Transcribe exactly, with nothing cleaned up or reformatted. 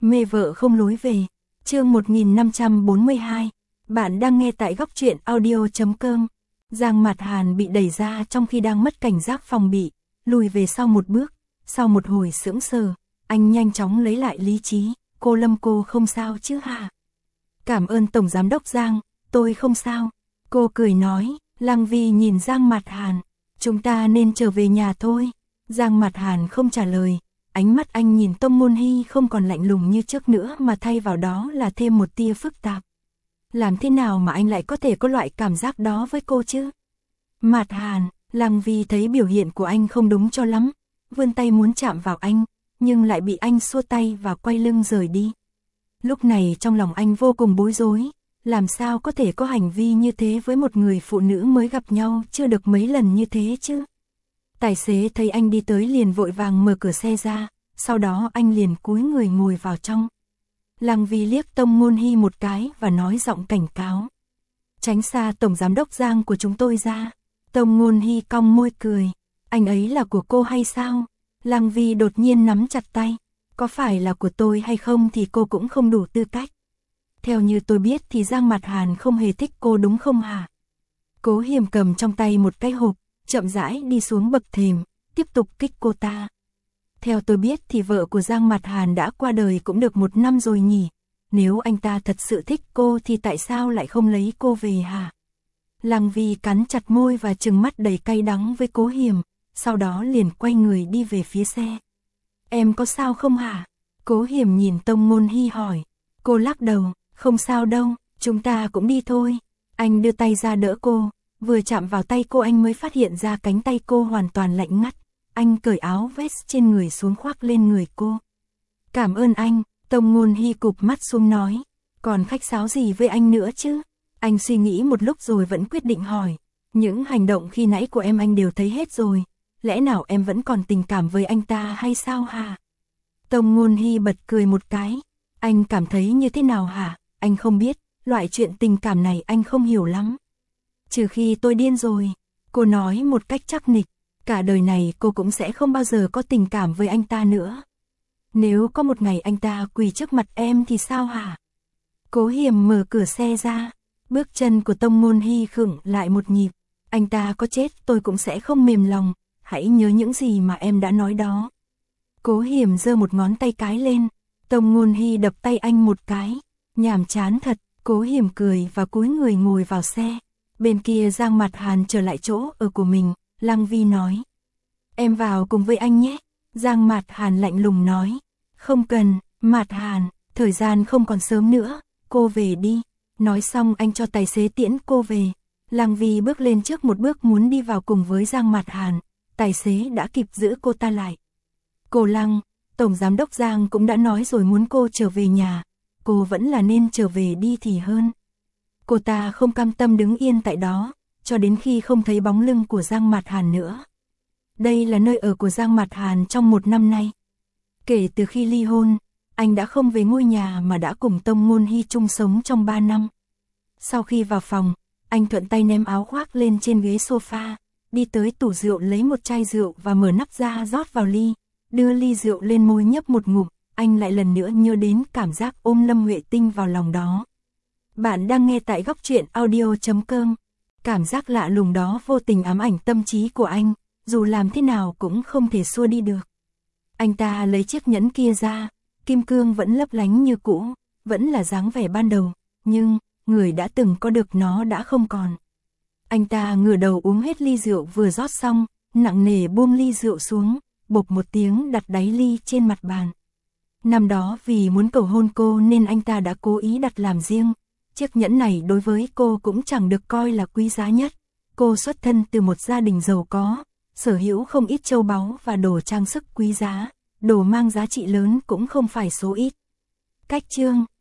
Mê vợ không lối về. Chương một nghìn năm trăm bốn mươi hai. Bạn đang nghe tại góc truyện audio chấm com. Giang Mạt Hàn bị đẩy ra trong khi đang mất cảnh giác phòng bị, lùi về sau một bước. Sau một hồi sững sờ, anh nhanh chóng lấy lại lý trí. Cô Lâm, cô không sao chứ hả? Cảm ơn Tổng Giám đốc Giang, tôi không sao. Cô cười nói. Lăng Vi nhìn Giang Mạt Hàn. Chúng ta nên trở về nhà thôi. Giang Mạt Hàn không trả lời. Ánh mắt anh nhìn Tông Ngôn Hy không còn lạnh lùng như trước nữa mà thay vào đó là thêm một tia phức tạp. Làm thế nào mà anh lại có thể có loại cảm giác đó với cô chứ? Mạt Hàn, Lăng Vi thấy biểu hiện của anh không đúng cho lắm, vươn tay muốn chạm vào anh, nhưng lại bị anh xua tay và quay lưng rời đi. Lúc này trong lòng anh vô cùng bối rối, làm sao có thể có hành vi như thế với một người phụ nữ mới gặp nhau chưa được mấy lần như thế chứ? Tài xế thấy anh đi tới liền vội vàng mở cửa xe ra, sau đó anh liền cúi người ngồi vào trong. Lăng Vi liếc Tông Ngôn Hy một cái và nói giọng cảnh cáo. Tránh xa Tổng Giám đốc Giang của chúng tôi ra. Tông Ngôn Hy cong môi cười. Anh ấy là của cô hay sao? Lăng Vi đột nhiên nắm chặt tay. Có phải là của tôi hay không thì cô cũng không đủ tư cách. Theo như tôi biết thì Giang Mạt Hàn không hề thích cô đúng không hả? Cố Hiềm cầm trong tay một cái hộp, chậm rãi đi xuống bậc thềm, tiếp tục kích cô ta. Theo tôi biết thì vợ của Giang Mạt Hàn đã qua đời cũng được một năm rồi nhỉ. Nếu anh ta thật sự thích cô thì tại sao lại không lấy cô về hả? Lăng Vi cắn chặt môi và trừng mắt đầy cay đắng với Cố Hiềm, sau đó liền quay người đi về phía xe. Em có sao không hả? Cố Hiềm nhìn Tông Ngôn Hy hỏi. Cô lắc đầu, không sao đâu, chúng ta cũng đi thôi. Anh đưa tay ra đỡ cô, vừa chạm vào tay cô anh mới phát hiện ra cánh tay cô hoàn toàn lạnh ngắt. Anh cởi áo vest trên người xuống khoác lên người cô. Cảm ơn anh, Tông Ngôn Hy cụp mắt xuống nói. Còn khách sáo gì với anh nữa chứ? Anh suy nghĩ một lúc rồi vẫn quyết định hỏi. Những hành động khi nãy của em anh đều thấy hết rồi. Lẽ nào em vẫn còn tình cảm với anh ta hay sao hả? Tông Ngôn Hy bật cười một cái. Anh cảm thấy như thế nào hả? Anh không biết, loại chuyện tình cảm này anh không hiểu lắm. Trừ khi tôi điên rồi. Cô nói một cách chắc nịch. Cả đời này cô cũng sẽ không bao giờ có tình cảm với anh ta nữa. Nếu có một ngày anh ta quỳ trước mặt em thì sao hả? Cố Hiềm mở cửa xe ra. Bước chân của Tông Ngôn Hy khựng lại một nhịp. Anh ta có chết tôi cũng sẽ không mềm lòng. Hãy nhớ những gì mà em đã nói đó. Cố Hiềm giơ một ngón tay cái lên. Tông Ngôn Hy đập tay anh một cái. Nhàm chán thật. Cố Hiềm cười và cúi người ngồi vào xe. Bên kia Giang Mạt Hàn trở lại chỗ ở của mình. Lăng Vi nói. Em vào cùng với anh nhé. Giang Mạt Hàn lạnh lùng nói. Không cần, Mạt Hàn, thời gian không còn sớm nữa, cô về đi. Nói xong anh cho tài xế tiễn cô về. Lăng Vi bước lên trước một bước muốn đi vào cùng với Giang Mạt Hàn. Tài xế đã kịp giữ cô ta lại. Cô Lăng, Tổng Giám đốc Giang cũng đã nói rồi muốn cô trở về nhà. Cô vẫn là nên trở về đi thì hơn. Cô ta không cam tâm đứng yên tại đó, cho đến khi không thấy bóng lưng của Giang Mạt Hàn nữa. Đây là nơi ở của Giang Mạt Hàn trong một năm nay. Kể từ khi ly hôn, anh đã không về ngôi nhà mà đã cùng Tông Ngôn Hy chung sống trong ba năm. Sau khi vào phòng, anh thuận tay ném áo khoác lên trên ghế sofa, đi tới tủ rượu lấy một chai rượu và mở nắp ra rót vào ly, đưa ly rượu lên môi nhấp một ngụm, anh lại lần nữa nhớ đến cảm giác ôm Lâm Huệ Tinh vào lòng đó. Bạn đang nghe tại góc truyện audio chấm com. Cảm giác lạ lùng đó vô tình ám ảnh tâm trí của anh, dù làm thế nào cũng không thể xua đi được. Anh ta lấy chiếc nhẫn kia ra, kim cương vẫn lấp lánh như cũ, vẫn là dáng vẻ ban đầu, nhưng người đã từng có được nó đã không còn. Anh ta ngửa đầu uống hết ly rượu vừa rót xong, nặng nề buông ly rượu xuống, bộp một tiếng đặt đáy ly trên mặt bàn. Năm đó vì muốn cầu hôn cô nên anh ta đã cố ý đặt làm riêng. Chiếc nhẫn này đối với cô cũng chẳng được coi là quý giá nhất. Cô xuất thân từ một gia đình giàu có, sở hữu không ít châu báu và đồ trang sức quý giá, đồ mang giá trị lớn cũng không phải số ít. Cách chương